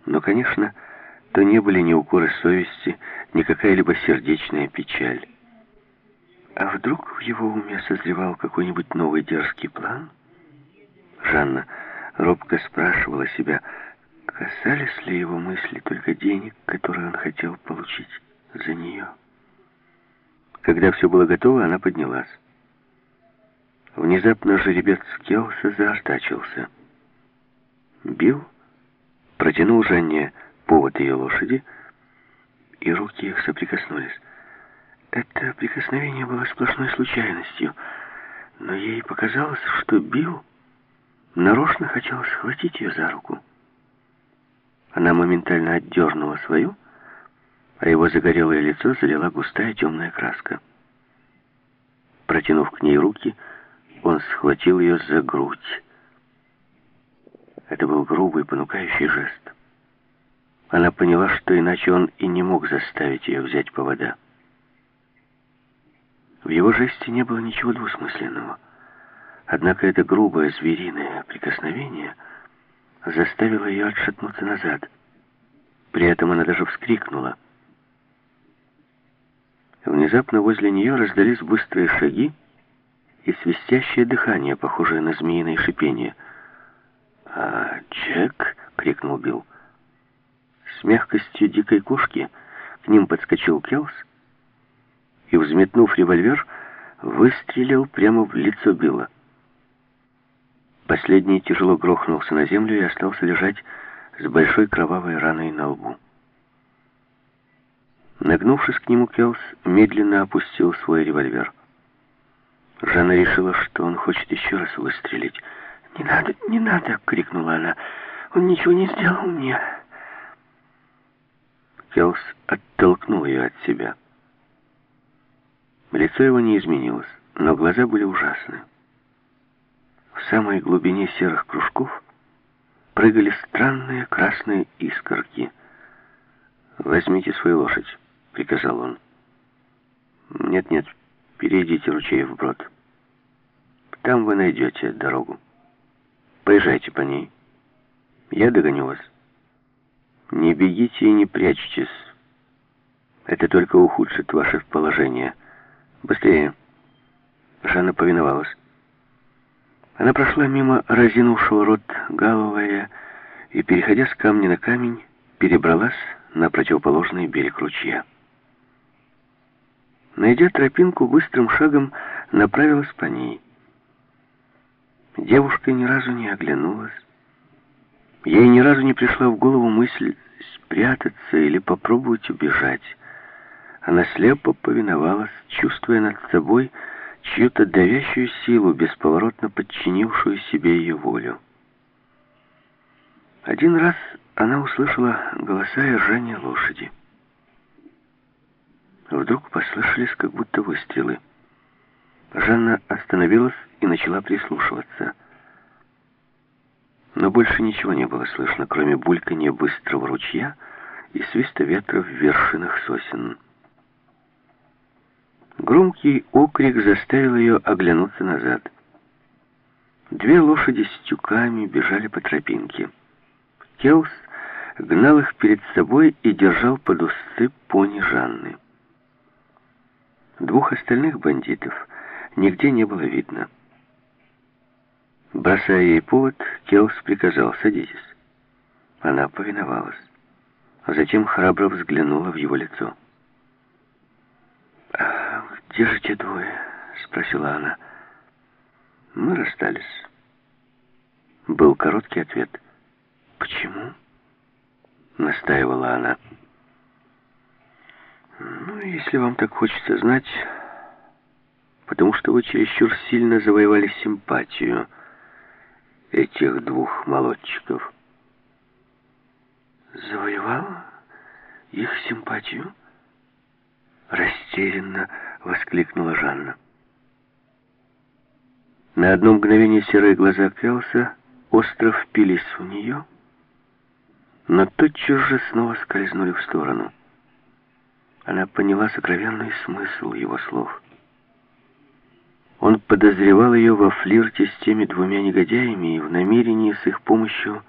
Но, конечно, то не были ни укоры совести, ни какая-либо сердечная печаль. А вдруг в его уме созревал какой-нибудь новый дерзкий план? Жанна робко спрашивала себя, касались ли его мысли только денег, которые он хотел получить за нее. Когда все было готово, она поднялась. Внезапно жеребец Келса заортачился. Билл протянул Жанне повод ее лошади, и руки их соприкоснулись. Это прикосновение было сплошной случайностью, но ей показалось, что Билл нарочно хотел схватить ее за руку. Она моментально отдернула свою, а его загорелое лицо залила густая темная краска. Протянув к ней руки, он схватил ее за грудь. Это был грубый, понукающий жест. Она поняла, что иначе он и не мог заставить ее взять повода. В его жесте не было ничего двусмысленного. Однако это грубое звериное прикосновение заставило ее отшатнуться назад. При этом она даже вскрикнула. Внезапно возле нее раздались быстрые шаги и свистящее дыхание, похожее на змеиное шипение. «А, Джек!» — крикнул Билл. С мягкостью дикой кошки к ним подскочил Келс и, взметнув револьвер, выстрелил прямо в лицо Билла. Последний тяжело грохнулся на землю и остался лежать с большой кровавой раной на лбу. Нагнувшись к нему, Келс медленно опустил свой револьвер. Жанна решила, что он хочет еще раз выстрелить. «Не надо, не надо!» — крикнула она. «Он ничего не сделал мне!» Келс оттолкнул ее от себя. Лицо его не изменилось, но глаза были ужасны. В самой глубине серых кружков прыгали странные красные искорки. «Возьмите свою лошадь», — приказал он. «Нет-нет, перейдите ручей вброд. Там вы найдете дорогу. Поезжайте по ней. Я догоню вас. Не бегите и не прячьтесь. Это только ухудшит ваше положение. Быстрее». Жанна повиновалась. Она прошла мимо разинувшего рот Галлоуэя и, переходя с камня на камень, перебралась на противоположный берег ручья. Найдя тропинку, быстрым шагом направилась по ней. Девушка ни разу не оглянулась. Ей ни разу не пришла в голову мысль спрятаться или попробовать убежать. Она слепо повиновалась, чувствуя над собой чью-то давящую силу, бесповоротно подчинившую себе ее волю. Один раз она услышала голоса и ржание лошади. Вдруг послышались как будто выстрелы. Жанна остановилась и начала прислушиваться. Но больше ничего не было слышно, кроме бульканья быстрого ручья и свиста ветра в вершинах сосен. Громкий окрик заставил ее оглянуться назад. Две лошади с тюками бежали по тропинке. Келс гнал их перед собой и держал под уздцы пони Жанны. Двух остальных бандитов нигде не было видно. Бросая ей повод, Келс приказал: «Садитесь». Она повиновалась, а затем храбро взглянула в его лицо. «А где же те двое?» — спросила она. «Мы расстались». Был короткий ответ. «Почему?» — настаивала она. «Ну, если вам так хочется знать, потому что вы чересчур сильно завоевали симпатию этих двух молодчиков». «Завоевала их симпатию?» — растерянно воскликнула Жанна. На одно мгновение серые глаза Келса остро впились в нее, но тотчас же снова скользнули в сторону. Она поняла сокровенный смысл его слов. Он подозревал ее во флирте с теми двумя негодяями и в намерении с их помощью